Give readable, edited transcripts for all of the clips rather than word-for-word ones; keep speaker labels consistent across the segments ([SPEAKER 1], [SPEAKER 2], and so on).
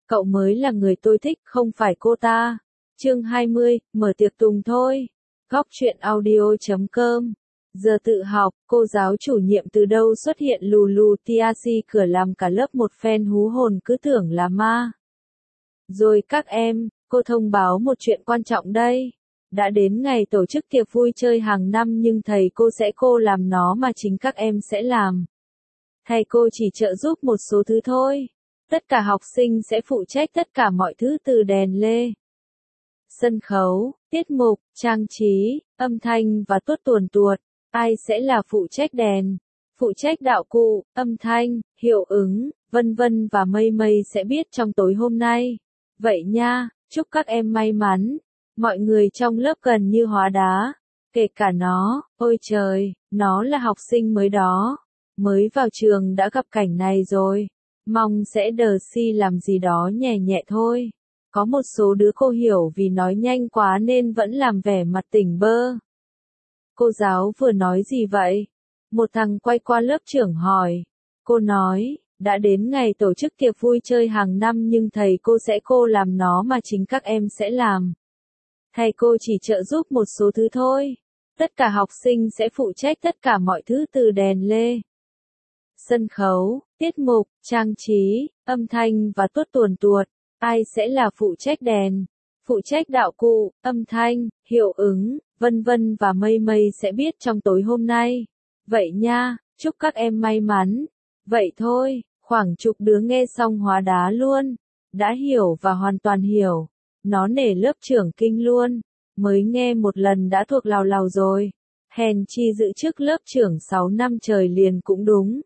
[SPEAKER 1] Cậu mới là người tôi thích, không phải cô ta. Chương 20, mở tiệc tùng thôi. Góc truyện audio.com. Giờ tự học, cô giáo chủ nhiệm từ đâu xuất hiện lù lù tiasi cửa làm cả lớp một phen hú hồn cứ tưởng là ma. Rồi các em, cô thông báo một chuyện quan trọng đây. Đã đến ngày tổ chức tiệc vui chơi hàng năm nhưng thầy cô làm nó mà chính các em sẽ làm. Thầy cô chỉ trợ giúp một số thứ thôi. Tất cả học sinh sẽ phụ trách tất cả mọi thứ từ đèn led, sân khấu, tiết mục, trang trí, âm thanh và tuốt tuồn tuột. Ai sẽ là phụ trách đèn, phụ trách đạo cụ, âm thanh, hiệu ứng, vân vân và mây mây sẽ biết trong tối hôm nay. Vậy nha, chúc các em may mắn. Mọi người trong lớp gần như hóa đá, kể cả nó. Ôi trời, nó là học sinh mới đó, mới vào trường đã gặp cảnh này rồi. Mong sẽ đờ si làm gì đó nhẹ nhẹ thôi. Có một số đứa cô hiểu vì nói nhanh quá nên vẫn làm vẻ mặt tỉnh bơ. Cô giáo vừa nói gì vậy? Một thằng quay qua lớp trưởng hỏi. Cô nói, đã đến ngày tổ chức tiệc vui chơi hàng năm nhưng thầy cô làm nó mà chính các em sẽ làm. Thầy cô chỉ trợ giúp một số thứ thôi. Tất cả học sinh sẽ phụ trách tất cả mọi thứ từ đèn led, sân khấu, tiết mục, trang trí, âm thanh và tuốt tuồn tuột. Ai sẽ là phụ trách đèn, phụ trách đạo cụ, âm thanh, hiệu ứng, vân vân và mây mây sẽ biết trong tối hôm nay. Vậy nha, chúc các em may mắn. Vậy thôi, khoảng chục đứa nghe xong hóa đá luôn. Đã hiểu và hoàn toàn hiểu. Nó nể lớp trưởng kinh luôn. Mới nghe một lần đã thuộc lào lào rồi. Hèn chi giữ chức lớp trưởng 6 năm trời liền cũng đúng.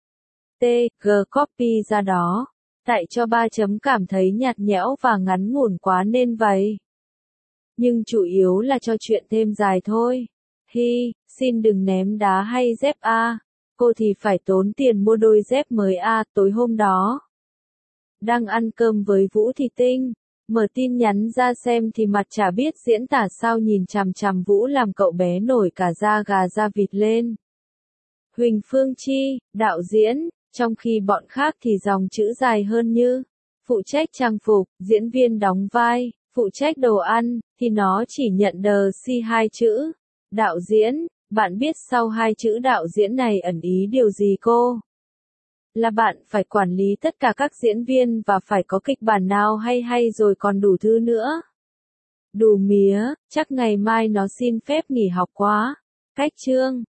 [SPEAKER 1] G copy ra đó. Tại cho 3 chấm cảm thấy nhạt nhẽo và ngắn ngủn quá nên vậy. Nhưng chủ yếu là cho chuyện thêm dài thôi. Hi, xin đừng ném đá hay dép a. Cô thì phải tốn tiền mua đôi dép mới a. Tối hôm đó, đang ăn cơm với Vũ Thị Tinh, mở tin nhắn ra xem thì mặt chả biết diễn tả sao nhìn chằm chằm Vũ làm cậu bé nổi cả da gà da vịt lên. Huỳnh Phương Chi, đạo diễn. Trong khi bọn khác thì dòng chữ dài hơn như phụ trách trang phục, diễn viên đóng vai, phụ trách đồ ăn, thì nó chỉ nhận đờ si 2 chữ. Đạo diễn, bạn biết sau 2 chữ đạo diễn này ẩn ý điều gì cô? Là bạn phải quản lý tất cả các diễn viên và phải có kịch bản nào hay rồi còn đủ thứ nữa. Đủ mía, chắc ngày mai nó xin phép nghỉ học quá. Cách chương